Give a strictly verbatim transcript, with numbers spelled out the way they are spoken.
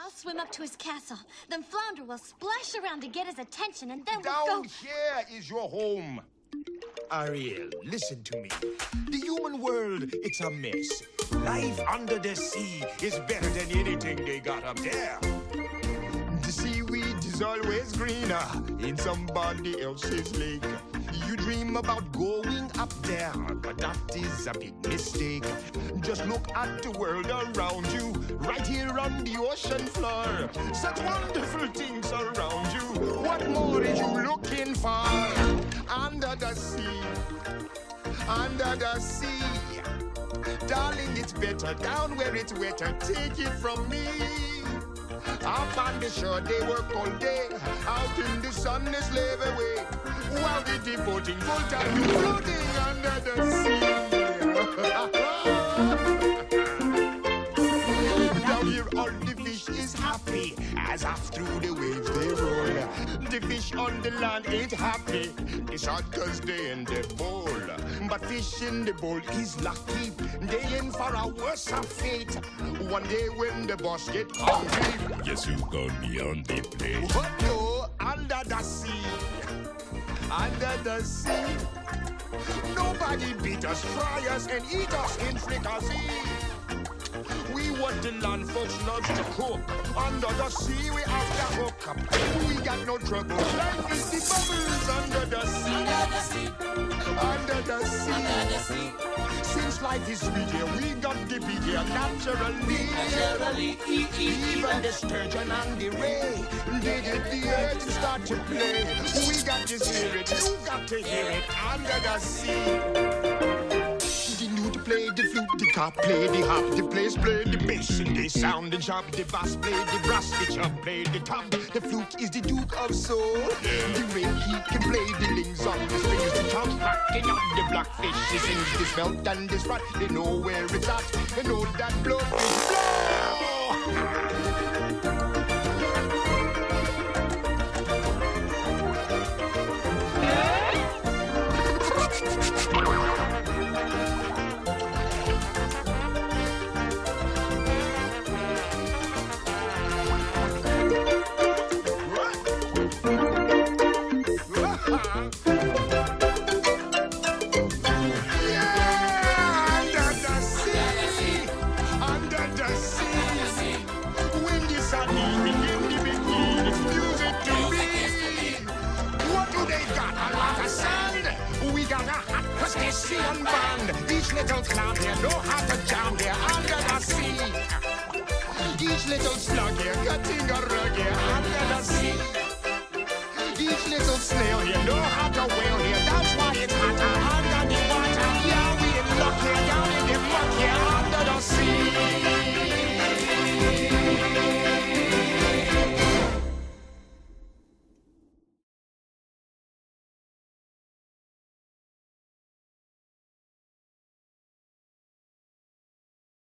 I'll swim up to his castle. Then Flounder will splash around to get his attention, and then Down we'll go... here is your home. Ariel, listen to me. The human world, it's a mess. Life under the sea is better than anything they got up there. The seaweed is always greener in somebody else's lake. You dream about going up there, but that is a big mistake. Just look at the world around you, right here on the ocean floor. Such wonderful things around you. What more are you looking for? Under the sea, under the sea. Darling, it's better down where it's wetter. Take it from me. Up on the shore, they work all day. Out in the sun, they slave away. While they're devoting full time to floating under the sea. Down here, all the fish is happy as off through the waves they roll. The fish on the land ain't happy. It's hot cause they in the bowl. But fish in the bowl is lucky. They in for a worse fate. One day when the boss get hungry, Yes, you got me on the plate. what no, under the sea. Under the sea. Nobody beat us, fry us, and eat us in fricassee. We want the land folks loves to cook. Under the sea, we have to hook up. We got no trouble. Life is the bubbles under the sea. Under the sea. Under the sea. Since life is sweet here, we got the beat here naturally. Naturally. Even the sturgeon and the ray, they get the urge to start to play. We got the spirit, you got to hear it under the sea. The lute play the flute, the cop play the hop, the bass play the bass, and they sound and sharp. The bass play the brass, the chub play the top. The flute is the Duke of Soul. The ray he can play the lings on the strings. The chop rocking on the blackfish. He sings this melt and this rot. They know where it's at. They know that blow is blow. Crustacean band. Each little clown here know how to jam here under the sea. Each little slug here got to